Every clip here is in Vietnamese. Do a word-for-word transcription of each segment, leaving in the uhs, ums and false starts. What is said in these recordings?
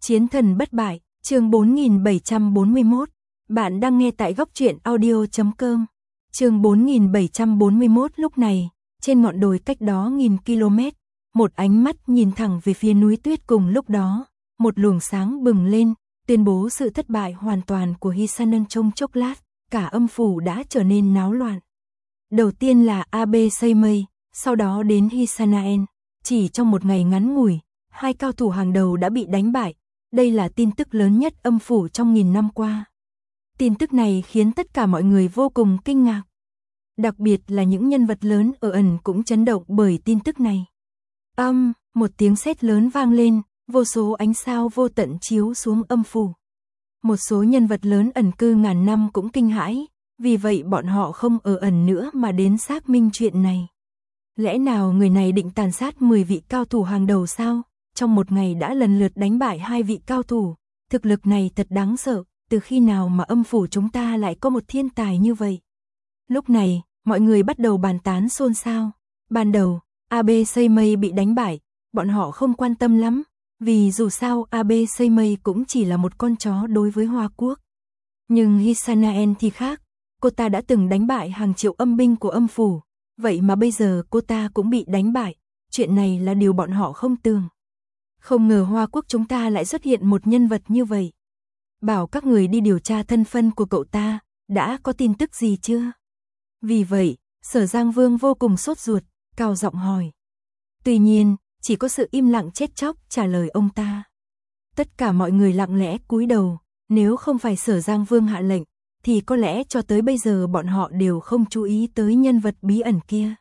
Chiến thần bất bại, chương bốn nghìn bảy trăm bốn mươi mốt. Bạn đang nghe tại góc truyện audio chấm com. Chương bốn nghìn bảy trăm bốn mươi mốt. Lúc này, trên ngọn đồi cách đó nghìn ki-lô-mét, một ánh mắt nhìn thẳng về phía núi tuyết. Cùng lúc đó, một luồng sáng bừng lên, tuyên bố sự thất bại hoàn toàn của Hisanen. Trong chốc lát, cả âm phủ đã trở nên náo loạn. Đầu tiên là Abe Seimei, sau đó đến Hisanaen. Chỉ trong một ngày ngắn ngủi, hai cao thủ hàng đầu đã bị đánh bại. Đây là tin tức lớn nhất âm phủ trong nghìn năm qua. Tin tức này khiến tất cả mọi người vô cùng kinh ngạc. Đặc biệt là những nhân vật lớn ở ẩn cũng chấn động bởi tin tức này. Âm, um, một tiếng sét lớn vang lên, vô số ánh sao vô tận chiếu xuống âm phủ. Một số nhân vật lớn ẩn cư ngàn năm cũng kinh hãi, vì vậy bọn họ không ở ẩn nữa mà đến xác minh chuyện này. Lẽ nào người này định tàn sát mười vị cao thủ hàng đầu sao? Trong một ngày đã lần lượt đánh bại hai vị cao thủ, thực lực này thật đáng sợ, từ khi nào mà âm phủ chúng ta lại có một thiên tài như vậy? Lúc này, mọi người bắt đầu bàn tán xôn xao. Ban đầu, Abe Seimei bị đánh bại, bọn họ không quan tâm lắm, vì dù sao Abe Seimei cũng chỉ là một con chó đối với Hoa Quốc. Nhưng Hisanaen thì khác, cô ta đã từng đánh bại hàng triệu âm binh của âm phủ, vậy mà bây giờ cô ta cũng bị đánh bại, chuyện này là điều bọn họ không tưởng. Không ngờ Hoa Quốc chúng ta lại xuất hiện một nhân vật như vậy. Bảo các người đi điều tra thân phận của cậu ta, đã có tin tức gì chưa? Vì vậy, Sở Giang Vương vô cùng sốt ruột, cao giọng hỏi. Tuy nhiên, chỉ có sự im lặng chết chóc trả lời ông ta. Tất cả mọi người lặng lẽ cúi đầu, nếu không phải Sở Giang Vương hạ lệnh, thì có lẽ cho tới bây giờ bọn họ đều không chú ý tới nhân vật bí ẩn kia.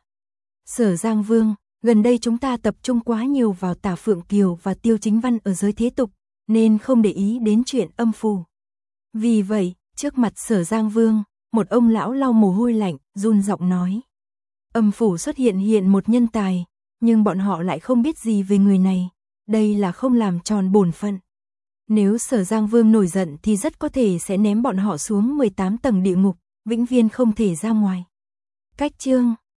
Sở Giang Vương, gần đây chúng ta tập trung quá nhiều vào Tả Phượng Kiều và Tiêu Chính Văn ở giới thế tục, nên không để ý đến chuyện âm phủ. Vì vậy, trước mặt Sở Giang Vương, một ông lão lau mồ hôi lạnh, run giọng nói. Âm phủ xuất hiện hiện một nhân tài, nhưng bọn họ lại không biết gì về người này, đây là không làm tròn bổn phận. Nếu Sở Giang Vương nổi giận thì rất có thể sẽ ném bọn họ xuống mười tám tầng địa ngục, vĩnh viễn không thể ra ngoài. Cách chương